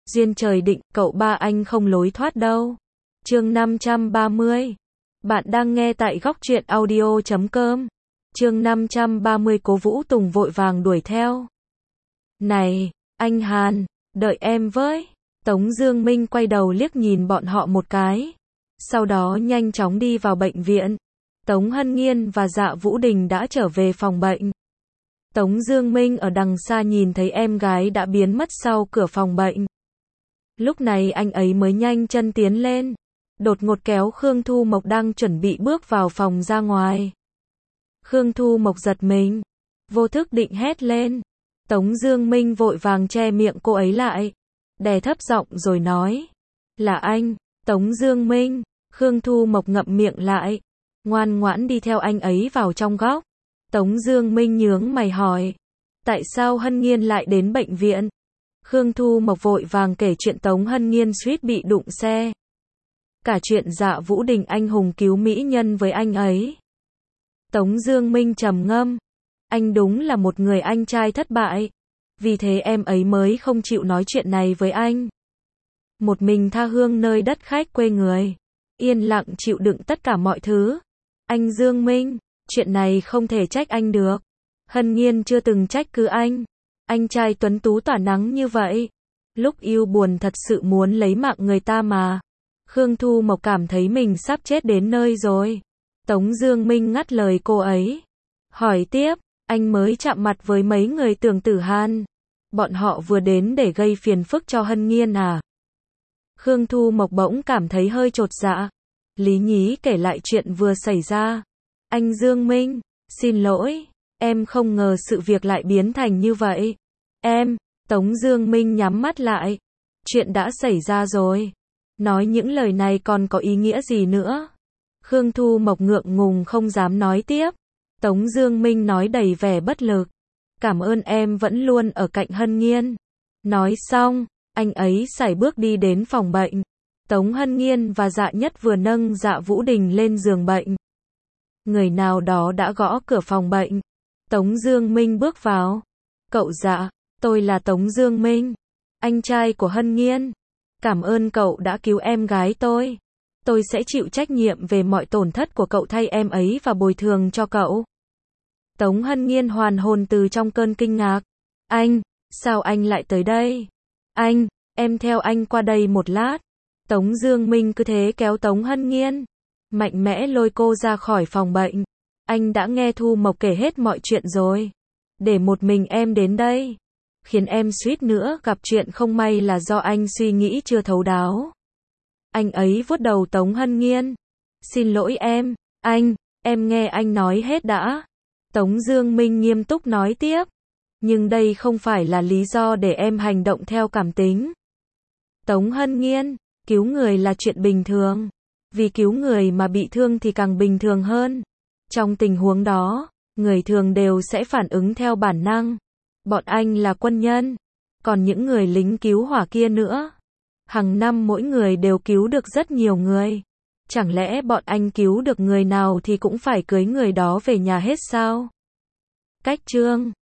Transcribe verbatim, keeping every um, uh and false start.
Duyên trời định, cậu ba anh không lối thoát đâu. Chương năm trăm ba mươi. Bạn đang nghe tại góc truyện audio chấm com. Chương năm trăm ba mươi. Cố Vũ Tùng vội vàng đuổi theo. Này, anh Hàn, đợi em với. Tống Dương Minh quay đầu liếc nhìn bọn họ một cái. Sau đó nhanh chóng đi vào bệnh viện. Tống Hân Nghiên và Dạ Vũ Đình đã trở về phòng bệnh. Tống Dương Minh ở đằng xa nhìn thấy em gái đã biến mất sau cửa phòng bệnh. Lúc này anh ấy mới nhanh chân tiến lên. Đột ngột kéo Khương Thu Mộc đang chuẩn bị bước vào phòng ra ngoài. Khương Thu Mộc giật mình. Vô thức định hét lên. Tống Dương Minh vội vàng che miệng cô ấy lại. Đè thấp giọng rồi nói. Là anh, Tống Dương Minh. Khương Thu Mộc ngậm miệng lại. Ngoan ngoãn đi theo anh ấy vào trong góc. Tống Dương Minh nhướng mày hỏi. Tại sao Hân Nghiên lại đến bệnh viện? Khương Thu Mộc vội vàng kể chuyện Tống Hân Nghiên suýt bị đụng xe. Cả chuyện Dạ Vũ Đình anh hùng cứu mỹ nhân với anh ấy. Tống Dương Minh trầm ngâm. Anh đúng là một người anh trai thất bại. Vì thế em ấy mới không chịu nói chuyện này với anh. Một mình tha hương nơi đất khách quê người. Yên lặng chịu đựng tất cả mọi thứ. Anh Dương Minh, chuyện này không thể trách anh được. Hân Nghiên chưa từng trách cứ anh. Anh trai tuấn tú tỏa nắng như vậy. Lúc yêu buồn thật sự muốn lấy mạng người ta mà. Khương Thu Mộc cảm thấy mình sắp chết đến nơi rồi. Tống Dương Minh ngắt lời cô ấy. Hỏi tiếp, anh mới chạm mặt với mấy người Tưởng Tử Hàn. Bọn họ vừa đến để gây phiền phức cho Hân Nghiên à? Khương Thu Mộc bỗng cảm thấy hơi chột dạ. Lý nhí kể lại chuyện vừa xảy ra. Anh Dương Minh, xin lỗi, em không ngờ sự việc lại biến thành như vậy. Em, Tống Dương Minh nhắm mắt lại. Chuyện đã xảy ra rồi. Nói những lời này còn có ý nghĩa gì nữa? Khương Thu Mộc ngượng ngùng không dám nói tiếp. Tống Dương Minh nói đầy vẻ bất lực. Cảm ơn em vẫn luôn ở cạnh Hân Nghiên. Nói xong, anh ấy sải bước đi đến phòng bệnh. Tống Hân Nghiên và Dạ Nhất vừa nâng Dạ Vũ Đình lên giường bệnh. Người nào đó đã gõ cửa phòng bệnh. Tống Dương Minh bước vào. Cậu Dạ, tôi là Tống Dương Minh, anh trai của Hân Nghiên. Cảm ơn cậu đã cứu em gái tôi. Tôi sẽ chịu trách nhiệm về mọi tổn thất của cậu thay em ấy và bồi thường cho cậu. Tống Hân Nghiên hoàn hồn từ trong cơn kinh ngạc. Anh, sao anh lại tới đây? Anh, em theo anh qua đây một lát. Tống Dương Minh cứ thế kéo Tống Hân Nghiên, mạnh mẽ lôi cô ra khỏi phòng bệnh. Anh đã nghe Thu Mộc kể hết mọi chuyện rồi. Để một mình em đến đây, khiến em suýt nữa gặp chuyện không may là do anh suy nghĩ chưa thấu đáo. Anh ấy vuốt đầu Tống Hân Nghiên. Xin lỗi em, anh, em nghe anh nói hết đã. Tống Dương Minh nghiêm túc nói tiếp. Nhưng đây không phải là lý do để em hành động theo cảm tính. Tống Hân Nghiên, cứu người là chuyện bình thường. Vì cứu người mà bị thương thì càng bình thường hơn. Trong tình huống đó, người thường đều sẽ phản ứng theo bản năng. Bọn anh là quân nhân. Còn những người lính cứu hỏa kia nữa. Hàng năm mỗi người đều cứu được rất nhiều người. Chẳng lẽ bọn anh cứu được người nào thì cũng phải cưới người đó về nhà hết sao? Cách chương